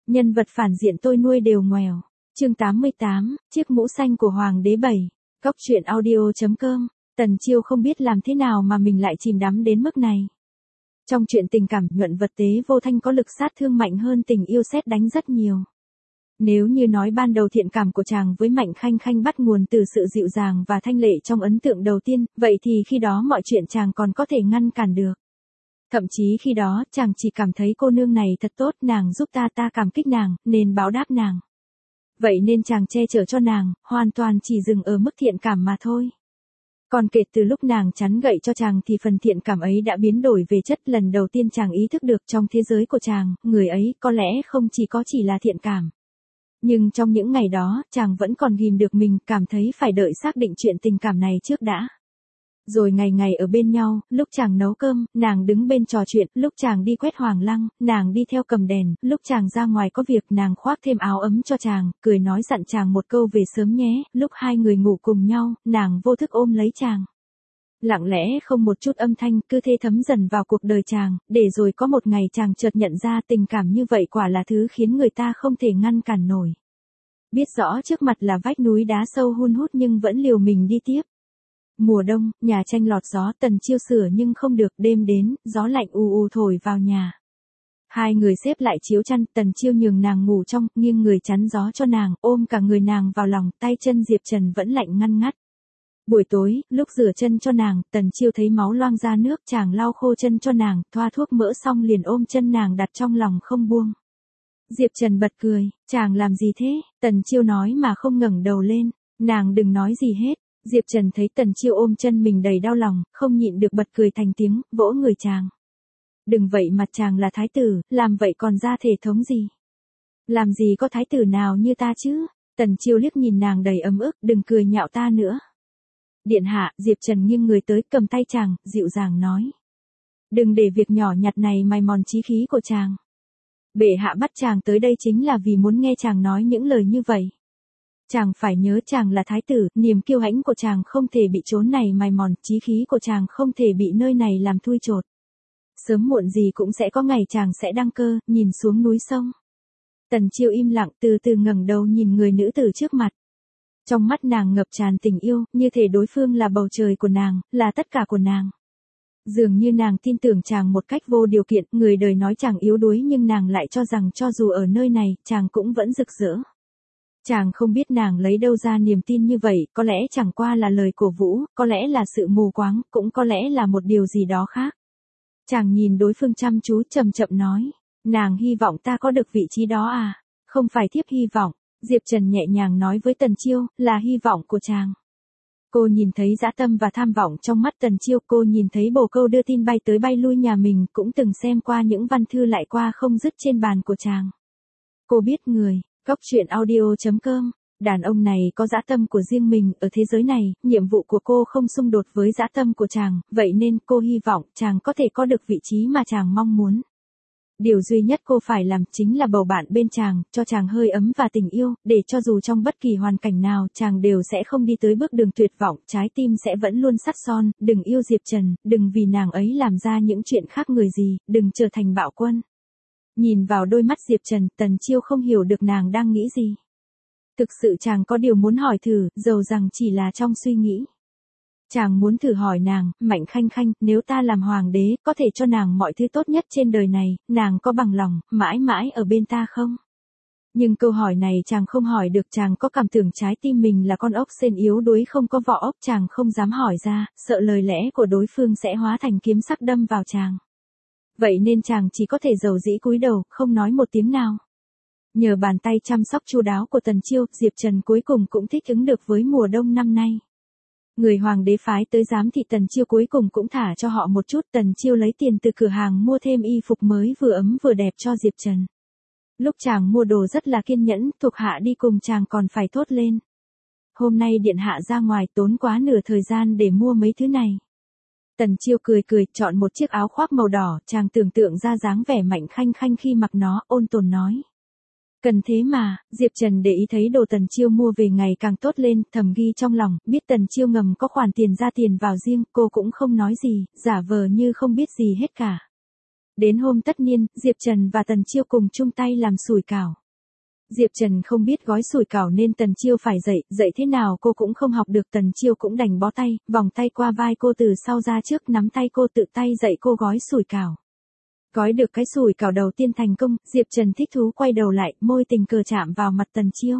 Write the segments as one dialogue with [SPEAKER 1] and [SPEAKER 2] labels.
[SPEAKER 1] Nhân vật phản diện tôi nuôi đều ngoèo. Chương 88, chiếc mũ xanh của Hoàng đế 7. Góc truyện audio.com. Tần Chiêu không biết làm thế nào mà mình lại chìm đắm đến mức này. Trong chuyện tình cảm, Nhuận Vật Tế Vô Thanh có lực sát thương mạnh hơn tình yêu sét đánh rất nhiều. Nếu như nói ban đầu thiện cảm của chàng với Mạnh Khanh Khanh bắt nguồn từ sự dịu dàng và thanh lệ trong ấn tượng đầu tiên, vậy thì khi đó mọi chuyện chàng còn có thể ngăn cản được. Thậm chí khi đó, chàng chỉ cảm thấy cô nương này thật tốt, nàng giúp ta cảm kích nàng, nên báo đáp nàng. Vậy nên chàng che chở cho nàng, hoàn toàn chỉ dừng ở mức thiện cảm mà thôi. Còn kể từ lúc nàng chắn gậy cho chàng thì phần thiện cảm ấy đã biến đổi về chất. Lần đầu tiên chàng ý thức được trong thế giới của chàng, người ấy có lẽ không chỉ là thiện cảm. Nhưng trong những ngày đó, chàng vẫn còn ghìm được mình, cảm thấy phải đợi xác định chuyện tình cảm này trước đã. Rồi ngày ngày ở bên nhau, lúc chàng nấu cơm, nàng đứng bên trò chuyện, lúc chàng đi quét hoàng lăng, nàng đi theo cầm đèn, lúc chàng ra ngoài có việc nàng khoác thêm áo ấm cho chàng, cười nói dặn chàng một câu về sớm nhé, lúc hai người ngủ cùng nhau, nàng vô thức ôm lấy chàng. Lặng lẽ không một chút âm thanh, cứ thế thấm dần vào cuộc đời chàng, để rồi có một ngày chàng chợt nhận ra tình cảm như vậy quả là thứ khiến người ta không thể ngăn cản nổi. Biết rõ trước mặt là vách núi đá sâu hun hút nhưng vẫn liều mình đi tiếp. Mùa đông, nhà tranh lọt gió, Tần Chiêu sửa nhưng không được, đêm đến, gió lạnh u thổi vào nhà. Hai người xếp lại chiếu chăn, Tần Chiêu nhường nàng ngủ trong, nghiêng người chắn gió cho nàng, ôm cả người nàng vào lòng, tay chân Diệp Trần vẫn lạnh ngăn ngắt. Buổi tối, lúc rửa chân cho nàng, Tần Chiêu thấy máu loang ra nước, chàng lau khô chân cho nàng, thoa thuốc mỡ xong liền ôm chân nàng đặt trong lòng không buông. Diệp Trần bật cười, chàng làm gì thế? Tần Chiêu nói mà không ngẩng đầu lên, nàng đừng nói gì hết. Diệp Trần thấy Tần Chiêu ôm chân mình đầy đau lòng, không nhịn được bật cười thành tiếng, vỗ người chàng. Đừng vậy, mặt chàng là thái tử, làm vậy còn ra thể thống gì? Làm gì có thái tử nào như ta chứ? Tần Chiêu liếc nhìn nàng đầy ấm ức, đừng cười nhạo ta nữa. Điện hạ, Diệp Trần nghiêng người tới, cầm tay chàng, dịu dàng nói. Đừng để việc nhỏ nhặt này mài mòn chí khí của chàng. Bệ hạ bắt chàng tới đây chính là vì muốn nghe chàng nói những lời như vậy. Chàng phải nhớ chàng là thái tử, niềm kiêu hãnh của chàng không thể bị chốn này mài mòn, chí khí của chàng không thể bị nơi này làm thui chột. Sớm muộn gì cũng sẽ có ngày chàng sẽ đăng cơ, nhìn xuống núi sông. Tần Chiêu im lặng, từ từ ngẩng đầu nhìn người nữ tử trước mặt. Trong mắt nàng ngập tràn tình yêu, như thể đối phương là bầu trời của nàng, là tất cả của nàng. Dường như nàng tin tưởng chàng một cách vô điều kiện, người đời nói chàng yếu đuối nhưng nàng lại cho rằng cho dù ở nơi này, chàng cũng vẫn rực rỡ. Chàng không biết nàng lấy đâu ra niềm tin như vậy, có lẽ chẳng qua là lời cổ vũ, có lẽ là sự mù quáng, cũng có lẽ là một điều gì đó khác. Chàng nhìn đối phương chăm chú, chậm chậm nói, nàng hy vọng ta có được vị trí đó à? Không phải thiếp hy vọng, Diệp Trần nhẹ nhàng nói với Tần Chiêu, là hy vọng của chàng. Cô nhìn thấy dã tâm và tham vọng trong mắt Tần Chiêu, cô nhìn thấy bồ câu đưa tin bay tới bay lui nhà mình, cũng từng xem qua những văn thư lại qua không dứt trên bàn của chàng. Cô biết người. Góc truyện audio.com. Đàn ông này có dã tâm của riêng mình, ở thế giới này, nhiệm vụ của cô không xung đột với dã tâm của chàng, vậy nên cô hy vọng chàng có thể có được vị trí mà chàng mong muốn. Điều duy nhất cô phải làm chính là bầu bạn bên chàng, cho chàng hơi ấm và tình yêu, để cho dù trong bất kỳ hoàn cảnh nào chàng đều sẽ không đi tới bước đường tuyệt vọng, trái tim sẽ vẫn luôn sắt son, đừng yêu Diệp Trần, đừng vì nàng ấy làm ra những chuyện khác người gì, đừng trở thành bạo quân. Nhìn vào đôi mắt Diệp Trần, Tần Chiêu không hiểu được nàng đang nghĩ gì. Thực sự chàng có điều muốn hỏi thử, dầu rằng chỉ là trong suy nghĩ. Chàng muốn thử hỏi nàng, Mạnh Khanh Khanh, nếu ta làm hoàng đế, có thể cho nàng mọi thứ tốt nhất trên đời này, nàng có bằng lòng, mãi mãi ở bên ta không? Nhưng câu hỏi này chàng không hỏi được, chàng có cảm tưởng trái tim mình là con ốc sên yếu đuối không có vỏ ốc, chàng không dám hỏi ra, sợ lời lẽ của đối phương sẽ hóa thành kiếm sắc đâm vào chàng. Vậy nên chàng chỉ có thể dầu dĩ cúi đầu, không nói một tiếng nào. Nhờ bàn tay chăm sóc chu đáo của Tần Chiêu, Diệp Trần cuối cùng cũng thích ứng được với mùa đông năm nay. Người hoàng đế phái tới giám thị Tần Chiêu cuối cùng cũng thả cho họ một chút, Tần Chiêu lấy tiền từ cửa hàng mua thêm y phục mới vừa ấm vừa đẹp cho Diệp Trần. Lúc chàng mua đồ rất là kiên nhẫn, thuộc hạ đi cùng chàng còn phải thốt lên. Hôm nay điện hạ ra ngoài tốn quá nửa thời gian để mua mấy thứ này. Tần Chiêu cười cười, chọn một chiếc áo khoác màu đỏ, chàng tưởng tượng ra dáng vẻ Mạnh Khanh Khanh khi mặc nó, ôn tồn nói. Cần thế mà, Diệp Trần để ý thấy đồ Tần Chiêu mua về ngày càng tốt lên, thầm ghi trong lòng, biết Tần Chiêu ngầm có khoản tiền ra tiền vào riêng, cô cũng không nói gì, giả vờ như không biết gì hết cả. Đến hôm tất niên, Diệp Trần và Tần Chiêu cùng chung tay làm sủi cảo. Diệp Trần không biết gói sủi cảo nên Tần Chiêu phải dạy thế nào cô cũng không học được. Tần Chiêu cũng đành bó tay, vòng tay qua vai cô từ sau ra trước nắm tay cô tự tay dạy cô gói sủi cảo. Gói được cái sủi cảo đầu tiên thành công, Diệp Trần thích thú quay đầu lại, môi tình cờ chạm vào mặt Tần Chiêu.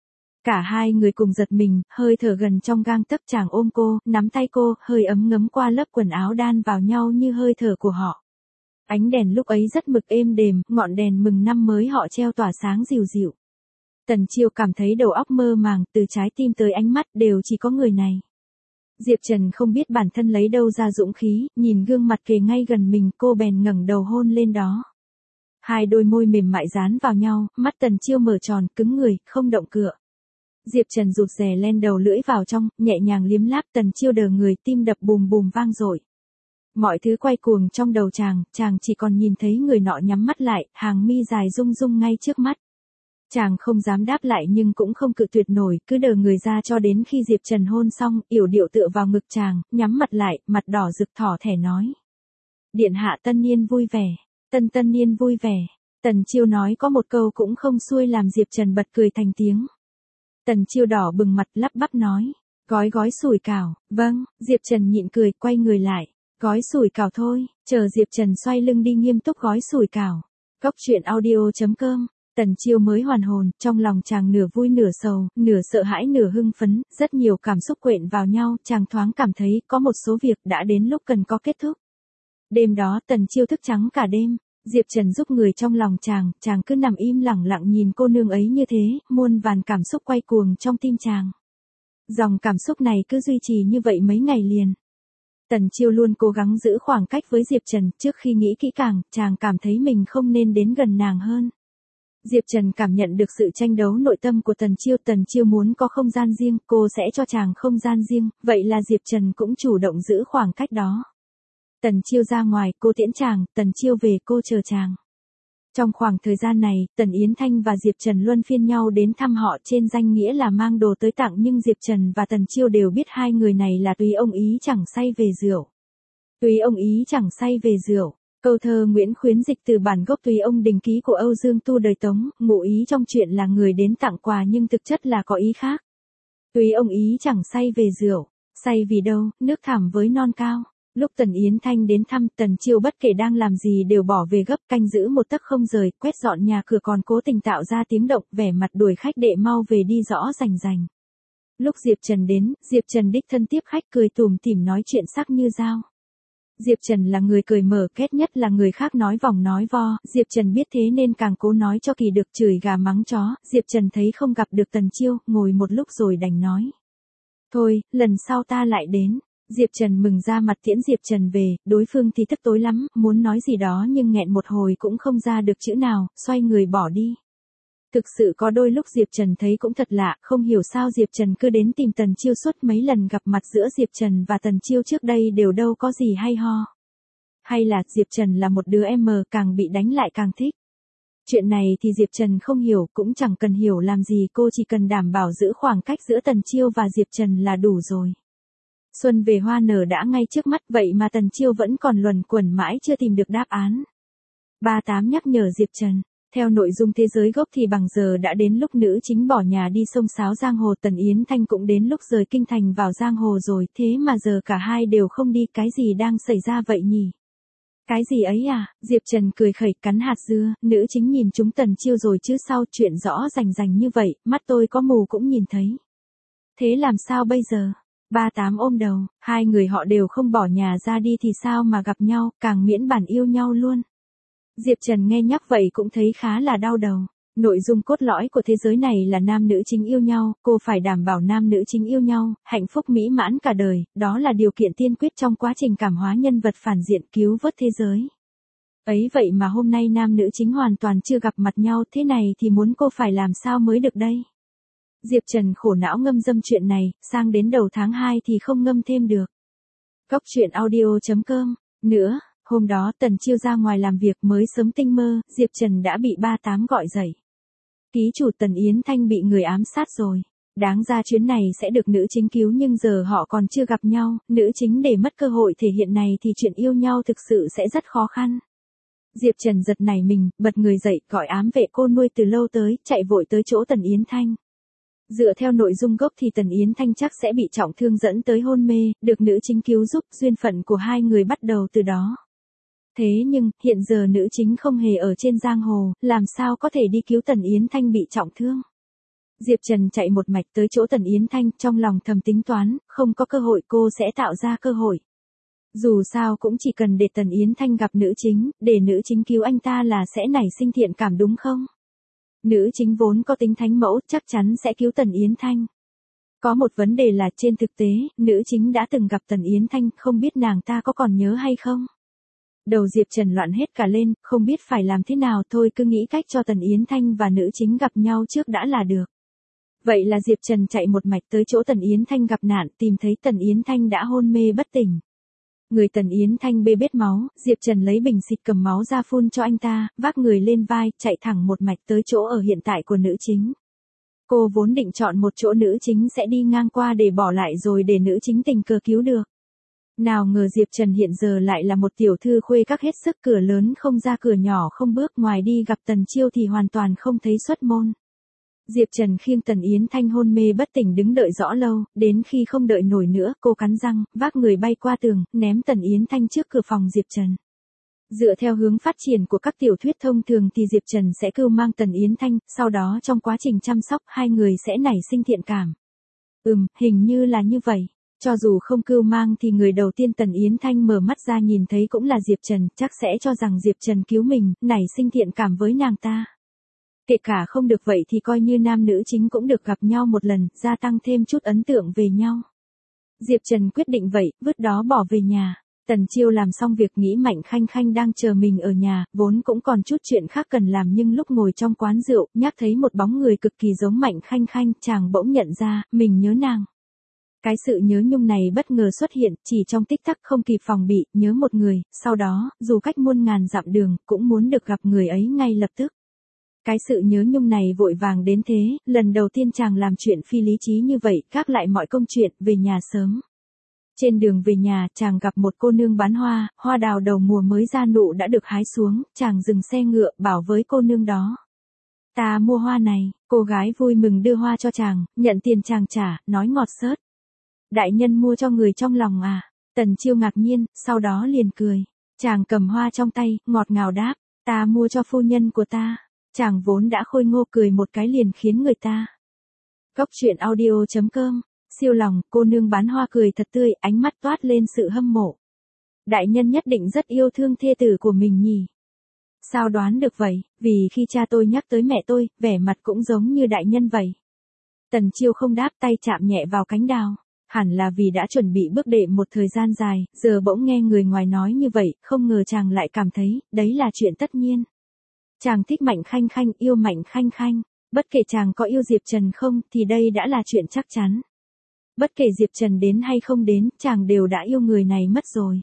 [SPEAKER 1] Cả hai người cùng giật mình, hơi thở gần trong gang tấc. Chàng ôm cô, nắm tay cô, hơi ấm ngấm qua lớp quần áo đan vào nhau như hơi thở của họ. Ánh đèn lúc ấy rất mực êm đềm, ngọn đèn mừng năm mới họ treo tỏa sáng dịu dịu. Tần Chiêu cảm thấy đầu óc mơ màng, từ trái tim tới ánh mắt đều chỉ có người này. Diệp Trần không biết bản thân lấy đâu ra dũng khí, nhìn gương mặt kề ngay gần mình, cô bèn ngẩng đầu hôn lên đó. Hai đôi môi mềm mại dán vào nhau, mắt Tần Chiêu mở tròn, cứng người, không động cựa. Diệp Trần rụt rè len đầu lưỡi vào trong, nhẹ nhàng liếm láp. Tần Chiêu đờ người, tim đập bùm bùm vang dội. Mọi thứ quay cuồng trong đầu chàng chỉ còn nhìn thấy người nọ nhắm mắt lại, hàng mi dài rung rung ngay trước mắt. Chàng không dám đáp lại nhưng cũng không cự tuyệt nổi, cứ đờ người ra cho đến khi Diệp Trần hôn xong, yểu điệu tựa vào ngực chàng, nhắm mặt lại, mặt đỏ rực thỏ thẻ nói. Điện hạ tân niên vui vẻ, tân niên vui vẻ. Tần Chiêu nói có một câu cũng không xuôi làm Diệp Trần bật cười thành tiếng. Tần Chiêu đỏ bừng mặt lắp bắp nói. Gói sủi cảo, vâng. Diệp Trần nhịn cười, quay người lại. Gói sủi cảo thôi. Chờ Diệp Trần xoay lưng đi nghiêm túc gói sủi cảo. Góc truyện audio.com. Tần Chiêu mới hoàn hồn, trong lòng chàng nửa vui nửa sầu, nửa sợ hãi nửa hưng phấn, rất nhiều cảm xúc quện vào nhau. Chàng thoáng cảm thấy có một số việc đã đến lúc cần có kết thúc. Đêm đó Tần Chiêu thức trắng cả đêm. Diệp Trần giúp người trong lòng chàng cứ nằm im lặng lặng nhìn cô nương ấy như thế, muôn vàn cảm xúc quay cuồng trong tim chàng. Dòng cảm xúc này cứ duy trì như vậy mấy ngày liền. Tần Chiêu luôn cố gắng giữ khoảng cách với Diệp Trần, trước khi nghĩ kỹ càng, chàng cảm thấy mình không nên đến gần nàng hơn. Diệp Trần cảm nhận được sự tranh đấu nội tâm của Tần Chiêu muốn có không gian riêng, cô sẽ cho chàng không gian riêng, vậy là Diệp Trần cũng chủ động giữ khoảng cách đó. Tần Chiêu ra ngoài, cô tiễn chàng, Tần Chiêu về, cô chờ chàng. Trong khoảng thời gian này, Tần Yến Thanh và Diệp Trần luân phiên nhau đến thăm họ trên danh nghĩa là mang đồ tới tặng, nhưng Diệp Trần và Tần Chiêu đều biết hai người này là tùy ông ý chẳng say về rượu. Tùy ông ý chẳng say về rượu. Câu thơ Nguyễn Khuyến dịch từ bản gốc Tùy ông đình ký của Âu Dương Tu đời Tống, ngụ ý trong chuyện là người đến tặng quà nhưng thực chất là có ý khác. Tùy ông ý chẳng say về rượu, say vì đâu, nước thẳm với non cao. Lúc Tần Yến Thanh đến thăm, Tần Chiêu bất kể đang làm gì đều bỏ về gấp, canh giữ một tấc không rời, quét dọn nhà cửa còn cố tình tạo ra tiếng động, vẻ mặt đuổi khách đệ mau về đi rõ rành. Lúc Diệp Trần đến, Diệp Trần đích thân tiếp khách, cười tủm tỉm nói chuyện sắc như dao. Diệp Trần là người cười mở, kết nhất là người khác nói vòng nói vo. Diệp Trần biết thế nên càng cố nói cho kỳ được, chửi gà mắng chó. Diệp Trần thấy không gặp được Tần Chiêu, ngồi một lúc rồi đành nói. Thôi, lần sau ta lại đến. Diệp Trần mừng ra mặt tiễn Diệp Trần về, đối phương thì tức tối lắm, muốn nói gì đó nhưng nghẹn một hồi cũng không ra được chữ nào, xoay người bỏ đi. Thực sự có đôi lúc Diệp Trần thấy cũng thật lạ, không hiểu sao Diệp Trần cứ đến tìm Tần Chiêu suốt, mấy lần gặp mặt giữa Diệp Trần và Tần Chiêu trước đây đều đâu có gì hay ho. Hay là Diệp Trần là một đứa em càng bị đánh lại càng thích. Chuyện này thì Diệp Trần không hiểu, cũng chẳng cần hiểu làm gì, cô chỉ cần đảm bảo giữ khoảng cách giữa Tần Chiêu và Diệp Trần là đủ rồi. Xuân về hoa nở đã ngay trước mắt, vậy mà Tần Chiêu vẫn còn luẩn quẩn mãi chưa tìm được đáp án. 38 nhắc nhở Diệp Trần. Theo nội dung thế giới gốc thì bằng giờ đã đến lúc nữ chính bỏ nhà đi xông xáo giang hồ, Tần Yến Thanh cũng đến lúc rời kinh thành vào giang hồ rồi, thế mà giờ cả hai đều không đi, cái gì đang xảy ra vậy nhỉ? Cái gì ấy à? Diệp Trần cười khẩy cắn hạt dưa, nữ chính nhìn chúng Tần Chiêu rồi chứ sao, chuyện rõ rành như vậy, mắt tôi có mù cũng nhìn thấy. Thế làm sao bây giờ? 38 ôm đầu, hai người họ đều không bỏ nhà ra đi thì sao mà gặp nhau, càng miễn bàn yêu nhau luôn. Diệp Trần nghe nhắc vậy cũng thấy khá là đau đầu. Nội dung cốt lõi của thế giới này là nam nữ chính yêu nhau, cô phải đảm bảo nam nữ chính yêu nhau, hạnh phúc mỹ mãn cả đời, đó là điều kiện tiên quyết trong quá trình cảm hóa nhân vật phản diện, cứu vớt thế giới. Ấy vậy mà hôm nay nam nữ chính hoàn toàn chưa gặp mặt nhau, thế này thì muốn cô phải làm sao mới được đây? Diệp Trần khổ não ngâm dâm chuyện này, sang đến đầu tháng 2 thì không ngâm thêm được. Góc truyện audio.com. Nữa, hôm đó Tần Chiêu ra ngoài làm việc mới sớm tinh mơ, Diệp Trần đã bị 38 gọi dậy. Ký chủ Tần Yến Thanh bị người ám sát rồi. Đáng ra chuyến này sẽ được nữ chính cứu nhưng giờ họ còn chưa gặp nhau, nữ chính để mất cơ hội thể hiện này thì chuyện yêu nhau thực sự sẽ rất khó khăn. Diệp Trần giật nảy mình, bật người dậy, gọi ám vệ cô nuôi từ lâu tới, chạy vội tới chỗ Tần Yến Thanh. Dựa theo nội dung gốc thì Tần Yến Thanh chắc sẽ bị trọng thương dẫn tới hôn mê, được nữ chính cứu giúp, duyên phận của hai người bắt đầu từ đó. Thế nhưng, hiện giờ nữ chính không hề ở trên giang hồ, làm sao có thể đi cứu Tần Yến Thanh bị trọng thương. Diệp Trần chạy một mạch tới chỗ Tần Yến Thanh, trong lòng thầm tính toán, không có cơ hội cô sẽ tạo ra cơ hội. Dù sao cũng chỉ cần để Tần Yến Thanh gặp nữ chính, để nữ chính cứu anh ta là sẽ nảy sinh thiện cảm đúng không? Nữ chính vốn có tính thánh mẫu, chắc chắn sẽ cứu Tần Yến Thanh. Có một vấn đề là trên thực tế, nữ chính đã từng gặp Tần Yến Thanh, không biết nàng ta có còn nhớ hay không? Đầu Diệp Trần loạn hết cả lên, không biết phải làm thế nào thôi, cứ nghĩ cách cho Tần Yến Thanh và nữ chính gặp nhau trước đã là được. Vậy là Diệp Trần chạy một mạch tới chỗ Tần Yến Thanh gặp nạn, tìm thấy Tần Yến Thanh đã hôn mê bất tỉnh. Người Tần Yến Thanh bê bết máu, Diệp Trần lấy bình xịt cầm máu ra phun cho anh ta, vác người lên vai, chạy thẳng một mạch tới chỗ ở hiện tại của nữ chính. Cô vốn định chọn một chỗ nữ chính sẽ đi ngang qua để bỏ lại rồi để nữ chính tình cờ cứu được. Nào ngờ Diệp Trần hiện giờ lại là một tiểu thư khuê các hết sức, cửa lớn không ra cửa nhỏ không bước, ngoài đi gặp Tần Chiêu thì hoàn toàn không thấy xuất môn. Diệp Trần khiêng Tần Yến Thanh hôn mê bất tỉnh đứng đợi rõ lâu, đến khi không đợi nổi nữa, cô cắn răng, vác người bay qua tường, ném Tần Yến Thanh trước cửa phòng Diệp Trần. Dựa theo hướng phát triển của các tiểu thuyết thông thường thì Diệp Trần sẽ cưu mang Tần Yến Thanh, sau đó trong quá trình chăm sóc hai người sẽ nảy sinh thiện cảm. Hình như là như vậy. Cho dù không cưu mang thì người đầu tiên Tần Yến Thanh mở mắt ra nhìn thấy cũng là Diệp Trần, chắc sẽ cho rằng Diệp Trần cứu mình, nảy sinh thiện cảm với nàng ta. Kể cả không được vậy thì coi như nam nữ chính cũng được gặp nhau một lần, gia tăng thêm chút ấn tượng về nhau. Diệp Trần quyết định vậy, vứt đó bỏ về nhà. Tần Chiêu làm xong việc nghĩ Mạnh Khanh Khanh đang chờ mình ở nhà, vốn cũng còn chút chuyện khác cần làm nhưng lúc ngồi trong quán rượu, nhắc thấy một bóng người cực kỳ giống Mạnh Khanh Khanh, chàng bỗng nhận ra, mình nhớ nàng. Cái sự nhớ nhung này bất ngờ xuất hiện, chỉ trong tích tắc không kịp phòng bị, nhớ một người, sau đó, dù cách muôn ngàn dặm đường, cũng muốn được gặp người ấy ngay lập tức. Cái sự nhớ nhung này vội vàng đến thế, lần đầu tiên chàng làm chuyện phi lý trí như vậy, gác lại mọi công chuyện, về nhà sớm. Trên đường về nhà, chàng gặp một cô nương bán hoa, hoa đào đầu mùa mới ra nụ đã được hái xuống, chàng dừng xe ngựa, bảo với cô nương đó. Ta mua hoa này, cô gái vui mừng đưa hoa cho chàng, nhận tiền chàng trả, nói ngọt xớt. Đại nhân mua cho người trong lòng à? Tần Chiêu ngạc nhiên, sau đó liền cười. Chàng cầm hoa trong tay, ngọt ngào đáp, ta mua cho phu nhân của ta. Chàng vốn đã khôi ngô cười một cái liền khiến người ta. Góc truyện audio.com, siêu lòng, cô nương bán hoa cười thật tươi, ánh mắt toát lên sự hâm mộ. Đại nhân nhất định rất yêu thương thê tử của mình nhỉ? Sao đoán được vậy, vì khi cha tôi nhắc tới mẹ tôi, vẻ mặt cũng giống như đại nhân vậy. Tần Chiêu không đáp, tay chạm nhẹ vào cánh đào. Hẳn là vì đã chuẩn bị bước đệm một thời gian dài, giờ bỗng nghe người ngoài nói như vậy, không ngờ chàng lại cảm thấy, đấy là chuyện tất nhiên. Chàng thích Mạnh Khanh Khanh, yêu Mạnh Khanh Khanh. Bất kể chàng có yêu Diệp Trần không, thì đây đã là chuyện chắc chắn. Bất kể Diệp Trần đến hay không đến, chàng đều đã yêu người này mất rồi.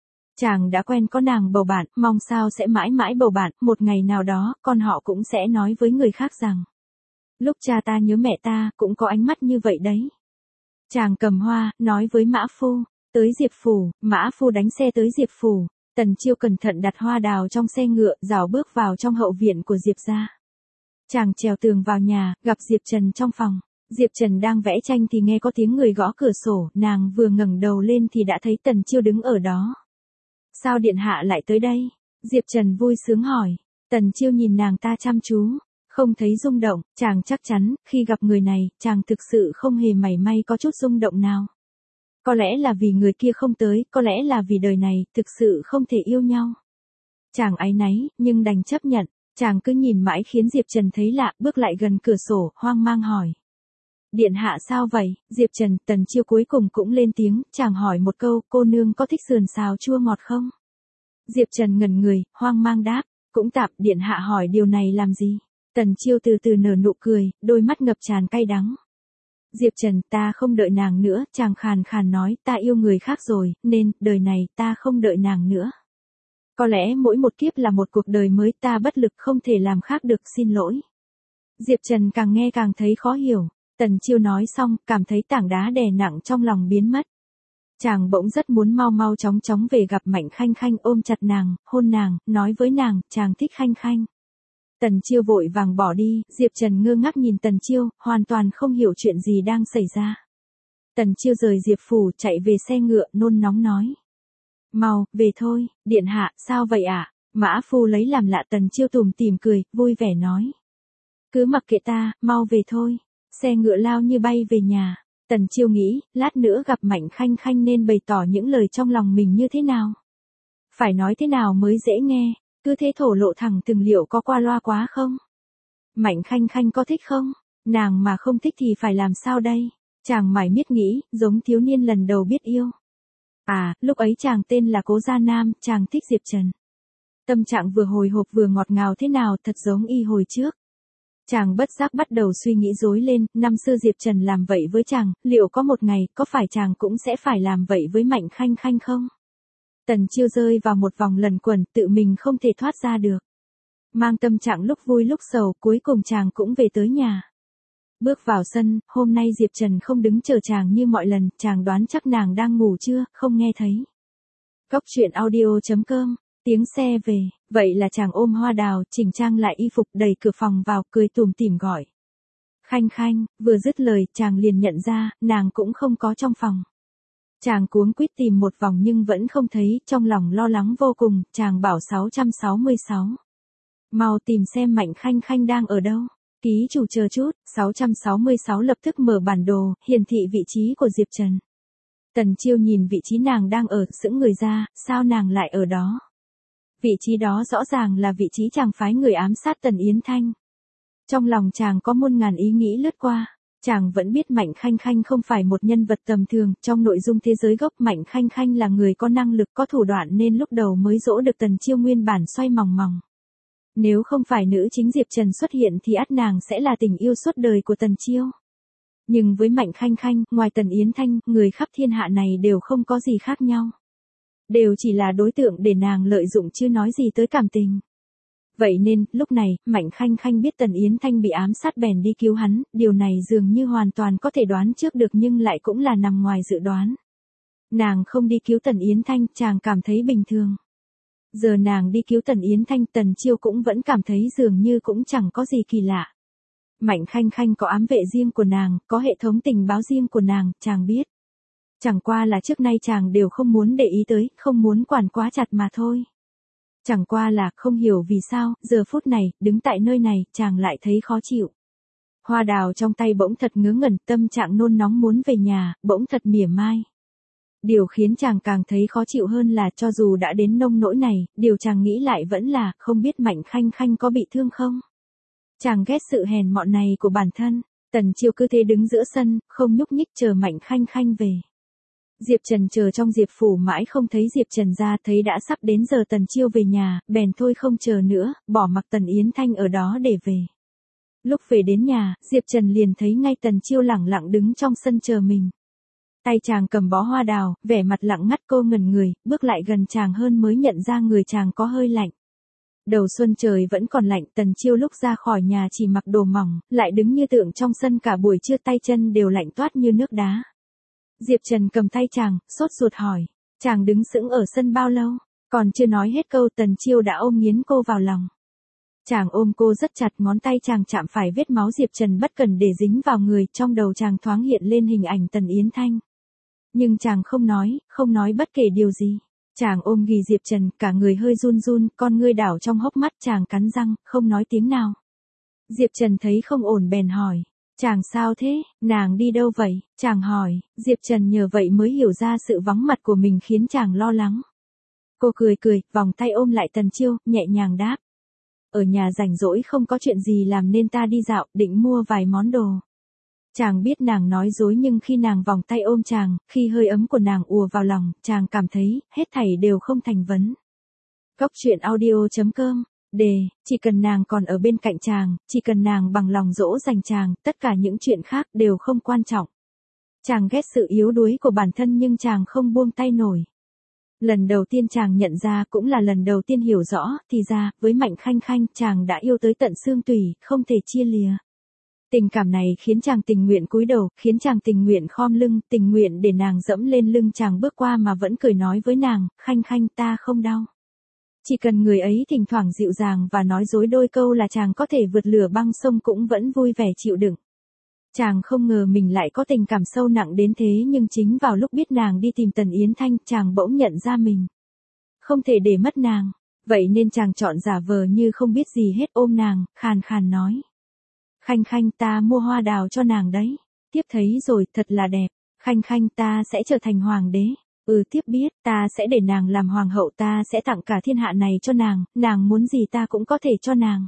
[SPEAKER 1] Chàng đã quen có nàng bầu bạn, mong sao sẽ mãi mãi bầu bạn, một ngày nào đó, con họ cũng sẽ nói với người khác rằng. Lúc cha ta nhớ mẹ ta, cũng có ánh mắt như vậy đấy. Chàng cầm hoa, nói với Mã Phu, tới Diệp Phủ, Mã Phu đánh xe tới Diệp Phủ. Tần Chiêu cẩn thận đặt hoa đào trong xe ngựa, rảo bước vào trong hậu viện của Diệp gia. Chàng trèo tường vào nhà, gặp Diệp Trần trong phòng. Diệp Trần đang vẽ tranh thì nghe có tiếng người gõ cửa sổ, nàng vừa ngẩng đầu lên thì đã thấy Tần Chiêu đứng ở đó. Sao điện hạ lại tới đây? Diệp Trần vui sướng hỏi. Tần Chiêu nhìn nàng ta chăm chú, không thấy rung động, chàng chắc chắn, khi gặp người này, chàng thực sự không hề mảy may có chút rung động nào. Có lẽ là vì người kia không tới, có lẽ là vì đời này, thực sự không thể yêu nhau. Chàng áy náy, nhưng đành chấp nhận, chàng cứ nhìn mãi khiến Diệp Trần thấy lạ, bước lại gần cửa sổ, hoang mang hỏi. Điện hạ sao vậy? Diệp Trần, Tần Chiêu cuối cùng cũng lên tiếng, chàng hỏi một câu, cô nương có thích sườn xào chua ngọt không? Diệp Trần ngẩn người, hoang mang đáp, cũng tạm, điện hạ hỏi điều này làm gì? Tần Chiêu từ từ nở nụ cười, đôi mắt ngập tràn cay đắng. Diệp Trần, ta không đợi nàng nữa, chàng khàn khàn nói, ta yêu người khác rồi, nên, đời này, ta không đợi nàng nữa. Có lẽ mỗi một kiếp là một cuộc đời mới, ta bất lực không thể làm khác được, xin lỗi. Diệp Trần càng nghe càng thấy khó hiểu. Tần Chiêu nói xong, cảm thấy tảng đá đè nặng trong lòng biến mất. Chàng bỗng rất muốn mau mau chóng chóng về gặp Mạnh Khanh Khanh, ôm chặt nàng, hôn nàng, nói với nàng, chàng thích Khanh Khanh. Tần Chiêu vội vàng bỏ đi, Diệp Trần ngơ ngác nhìn Tần Chiêu, hoàn toàn không hiểu chuyện gì đang xảy ra. Tần Chiêu rời Diệp phủ, chạy về xe ngựa, nôn nóng nói. Mau, về thôi, điện hạ, sao vậy ạ? Mã phu lấy làm lạ. Tần Chiêu tủm tỉm cười, vui vẻ nói. Cứ mặc kệ ta, mau về thôi. Xe ngựa lao như bay về nhà. Tần Chiêu nghĩ, lát nữa gặp Mạnh Khanh Khanh nên bày tỏ những lời trong lòng mình như thế nào. Phải nói thế nào mới dễ nghe, cứ thế thổ lộ thẳng từng liệu có qua loa quá không? Mạnh Khanh Khanh có thích không? Nàng mà không thích thì phải làm sao đây? Chàng mải miết nghĩ, giống thiếu niên lần đầu biết yêu. À, lúc ấy chàng tên là Cố Gia Nam, chàng thích Diệp Trần. Tâm trạng vừa hồi hộp vừa ngọt ngào thế nào, thật giống y hồi trước. Chàng bất giác bắt đầu suy nghĩ rối lên, năm xưa Diệp Trần làm vậy với chàng, liệu có một ngày, có phải chàng cũng sẽ phải làm vậy với Mạnh Khanh Khanh không? Tần Chiêu rơi vào một vòng luẩn quẩn, tự mình không thể thoát ra được. Mang tâm trạng lúc vui lúc sầu, cuối cùng chàng cũng về tới nhà. Bước vào sân, hôm nay Diệp Trần không đứng chờ chàng như mọi lần, chàng đoán chắc nàng đang ngủ chưa, không nghe thấy. Cóc truyện audio.com, tiếng xe về, vậy là chàng ôm hoa đào, chỉnh trang lại y phục, đẩy cửa phòng vào, cười tủm tỉm gọi. Khanh Khanh, vừa dứt lời, chàng liền nhận ra, nàng cũng không có trong phòng. Chàng cuống quýt tìm một vòng nhưng vẫn không thấy, trong lòng lo lắng vô cùng, chàng bảo 666. Mau tìm xem Mạnh Khanh Khanh đang ở đâu. Ký chủ chờ chút, 666 lập tức mở bản đồ, hiển thị vị trí của Diệp Trần. Tần Chiêu nhìn vị trí nàng đang ở, sững người ra, sao nàng lại ở đó? Vị trí đó rõ ràng là vị trí chàng phái người ám sát Tần Yến Thanh. Trong lòng chàng có muôn ngàn ý nghĩ lướt qua. Chàng vẫn biết Mạnh Khanh Khanh không phải một nhân vật tầm thường, trong nội dung thế giới gốc Mạnh Khanh Khanh là người có năng lực có thủ đoạn nên lúc đầu mới dỗ được Tần Chiêu nguyên bản xoay mòng mòng. Nếu không phải nữ chính Diệp Trần xuất hiện thì ắt nàng sẽ là tình yêu suốt đời của Tần Chiêu. Nhưng với Mạnh Khanh Khanh, ngoài Tần Yến Thanh, người khắp thiên hạ này đều không có gì khác nhau. Đều chỉ là đối tượng để nàng lợi dụng chứ nói gì tới cảm tình. Vậy nên, lúc này, Mạnh Khanh Khanh biết Tần Yến Thanh bị ám sát bèn đi cứu hắn, điều này dường như hoàn toàn có thể đoán trước được nhưng lại cũng là nằm ngoài dự đoán. Nàng không đi cứu Tần Yến Thanh, chàng cảm thấy bình thường. Giờ nàng đi cứu Tần Yến Thanh, Tần Chiêu cũng vẫn cảm thấy dường như cũng chẳng có gì kỳ lạ. Mạnh Khanh Khanh có ám vệ riêng của nàng, có hệ thống tình báo riêng của nàng, chàng biết. Chẳng qua là trước nay chàng đều không muốn để ý tới, không muốn quản quá chặt mà thôi. Chẳng qua là không hiểu vì sao, giờ phút này, đứng tại nơi này, chàng lại thấy khó chịu. Hoa đào trong tay bỗng thật ngớ ngẩn, tâm trạng nôn nóng muốn về nhà, bỗng thật mỉa mai. Điều khiến chàng càng thấy khó chịu hơn là cho dù đã đến nông nỗi này, điều chàng nghĩ lại vẫn là không biết Mạnh Khanh Khanh có bị thương không. Chàng ghét sự hèn mọn này của bản thân. Tần Chiêu cứ thế đứng giữa sân, không nhúc nhích chờ Mạnh Khanh Khanh về. Diệp Trần chờ trong Diệp phủ mãi không thấy Diệp Trần ra, thấy đã sắp đến giờ Tần Chiêu về nhà, bèn thôi không chờ nữa, bỏ mặc Tần Yến Thanh ở đó để về. Lúc về đến nhà, Diệp Trần liền thấy ngay Tần Chiêu lẳng lặng đứng trong sân chờ mình. Tay chàng cầm bó hoa đào, vẻ mặt lặng ngắt, cô ngẩn người, bước lại gần chàng hơn mới nhận ra người chàng có hơi lạnh. Đầu xuân trời vẫn còn lạnh, Tần Chiêu lúc ra khỏi nhà chỉ mặc đồ mỏng, lại đứng như tượng trong sân cả buổi trưa, tay chân đều lạnh toát như nước đá. Diệp Trần cầm tay chàng, sốt ruột hỏi, chàng đứng sững ở sân bao lâu? Còn chưa nói hết câu Tần Chiêu đã ôm nghiến cô vào lòng. Chàng ôm cô rất chặt, ngón tay chàng chạm phải vết máu Diệp Trần bất cần để dính vào người, trong đầu chàng thoáng hiện lên hình ảnh Tần Yến Thanh. Nhưng chàng không nói bất kể điều gì. Chàng ôm ghì Diệp Trần, cả người hơi run run, con ngươi đảo trong hốc mắt, chàng cắn răng, không nói tiếng nào. Diệp Trần thấy không ổn bèn hỏi, chàng sao thế, nàng đi đâu vậy? Chàng hỏi, Diệp Trần nhờ vậy mới hiểu ra sự vắng mặt của mình khiến chàng lo lắng. Cô cười cười, vòng tay ôm lại Tần Chiêu, nhẹ nhàng đáp. Ở nhà rảnh rỗi không có chuyện gì làm nên ta đi dạo, định mua vài món đồ. Chàng biết nàng nói dối nhưng khi nàng vòng tay ôm chàng, khi hơi ấm của nàng ùa vào lòng, chàng cảm thấy, hết thảy đều không thành vấn. Cóc truyện audio.com, đề, chỉ cần nàng còn ở bên cạnh chàng, chỉ cần nàng bằng lòng dỗ dành chàng, tất cả những chuyện khác đều không quan trọng. Chàng ghét sự yếu đuối của bản thân nhưng chàng không buông tay nổi. Lần đầu tiên chàng nhận ra cũng là lần đầu tiên hiểu rõ, thì ra, với Mạnh Khanh Khanh chàng đã yêu tới tận xương tủy, không thể chia lìa. Tình cảm này khiến chàng tình nguyện cúi đầu, khiến chàng tình nguyện khom lưng, tình nguyện để nàng dẫm lên lưng chàng bước qua mà vẫn cười nói với nàng, Khanh Khanh ta không đau. Chỉ cần người ấy thỉnh thoảng dịu dàng và nói dối đôi câu là chàng có thể vượt lửa băng sông cũng vẫn vui vẻ chịu đựng. Chàng không ngờ mình lại có tình cảm sâu nặng đến thế, nhưng chính vào lúc biết nàng đi tìm Tần Yến Thanh, chàng bỗng nhận ra mình không thể để mất nàng. Vậy nên chàng chọn giả vờ như không biết gì hết, ôm nàng, khàn khàn nói. Khanh Khanh ta mua hoa đào cho nàng đấy. Tiếp thấy rồi, thật là đẹp. Khanh Khanh ta sẽ trở thành hoàng đế. Tiếp biết, ta sẽ để nàng làm hoàng hậu, ta sẽ tặng cả thiên hạ này cho nàng muốn gì ta cũng có thể cho nàng.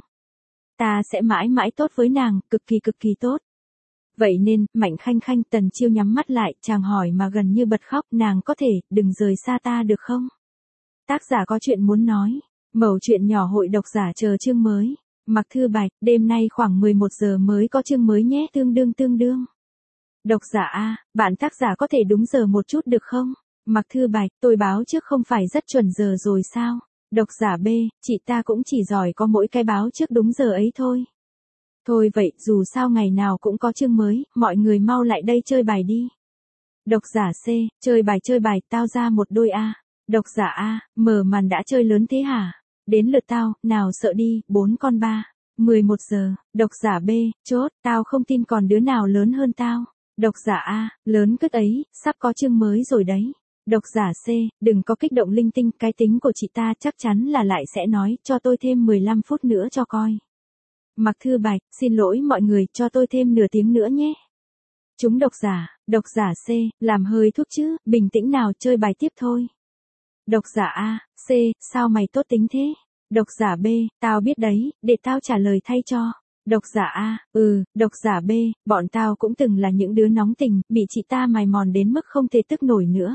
[SPEAKER 1] Ta sẽ mãi mãi tốt với nàng, cực kỳ tốt. Vậy nên, Mạnh Khanh Khanh. Tần Chiêu nhắm mắt lại, chàng hỏi mà gần như bật khóc, nàng có thể, đừng rời xa ta được không? Tác giả có chuyện muốn nói. Mẩu chuyện nhỏ hội độc giả chờ chương mới. Mặc Thư Bạch, đêm nay khoảng 11 giờ mới có chương mới nhé, tương đương. Độc giả A, bạn tác giả có thể đúng giờ một chút được không? Mặc Thư Bạch, tôi báo trước không phải rất chuẩn giờ rồi sao? Độc giả B, chị ta cũng chỉ giỏi có mỗi cái báo trước đúng giờ ấy thôi. Thôi vậy, dù sao ngày nào cũng có chương mới, mọi người mau lại đây chơi bài đi. Độc giả C, chơi bài, tao ra một đôi A. Độc giả A, mở màn đã chơi lớn thế hả? Đến lượt tao, nào sợ đi, 4 con 3. 11 giờ, độc giả B, chốt, tao không tin còn đứa nào lớn hơn tao. Độc giả A, lớn cứt ấy, sắp có chương mới rồi đấy. Độc giả C, đừng có kích động linh tinh, cái tính của chị ta chắc chắn là lại sẽ nói, cho tôi thêm 15 phút nữa cho coi. Mặc Thư Bạch, xin lỗi mọi người, cho tôi thêm nửa tiếng nữa nhé. Chúng độc giả C, làm hơi thuốc chứ, bình tĩnh nào, chơi bài tiếp thôi. Độc giả A, C, sao mày tốt tính thế? Độc giả B, tao biết đấy, để tao trả lời thay cho. Độc giả A, độc giả B, bọn tao cũng từng là những đứa nóng tình, bị chị ta mài mòn đến mức không thể tức nổi nữa.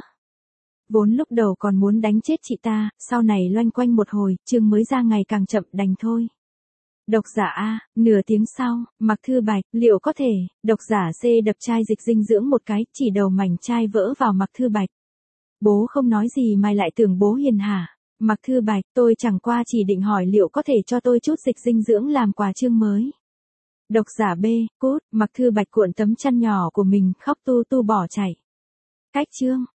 [SPEAKER 1] Vốn lúc đầu còn muốn đánh chết chị ta, sau này loanh quanh một hồi, chương mới ra ngày càng chậm, đành thôi. Độc giả A, nửa tiếng sau, Mặc Thư Bạch, liệu có thể? Độc giả C đập chai dịch dinh dưỡng một cái, chỉ đầu mảnh chai vỡ vào Mặc Thư Bạch. Bố không nói gì mày lại tưởng bố hiền hả? Mặc Thư Bạch, tôi chẳng qua chỉ định hỏi liệu có thể cho tôi chút dịch dinh dưỡng làm quà chương mới. Độc giả B, cút. Mặc Thư Bạch cuộn tấm chăn nhỏ của mình, khóc tu bỏ chạy. Cách chương.